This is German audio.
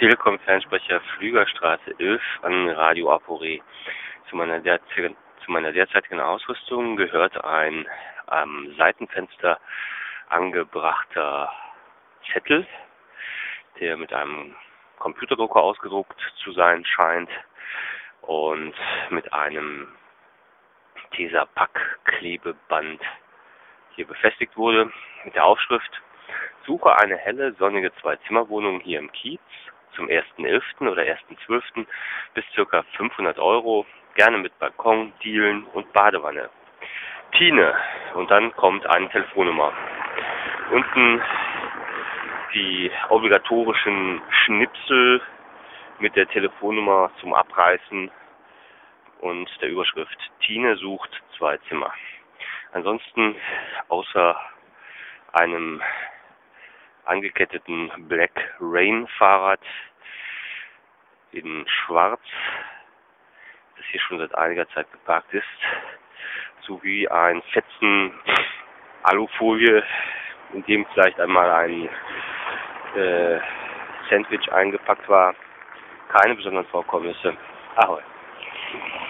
Telekom-Fernsprecher Flügerstraße 11 an Radio Apore. Zu meiner derzeitigen Ausrüstung gehört ein am Seitenfenster angebrachter Zettel, der mit einem Computerdrucker ausgedruckt zu sein scheint und mit einem Tesapack-Klebeband hier befestigt wurde, mit der Aufschrift: Suche eine helle, sonnige Zwei-Zimmer-Wohnung hier im Kiez zum 1.11. oder 1.12. bis ca. 500 €, gerne mit Balkon, Dielen und Badewanne. Tine. Und dann kommt eine Telefonnummer. Unten die obligatorischen Schnipsel mit der Telefonnummer zum Abreißen und der Überschrift: Tine sucht 2 Zimmer. Ansonsten außer einem angeketteten Black Rain Fahrrad in Schwarz, das hier schon seit einiger Zeit geparkt ist, sowie ein Fetzen Alufolie, in dem vielleicht einmal ein Sandwich eingepackt war. Keine besonderen Vorkommnisse. Ahoi.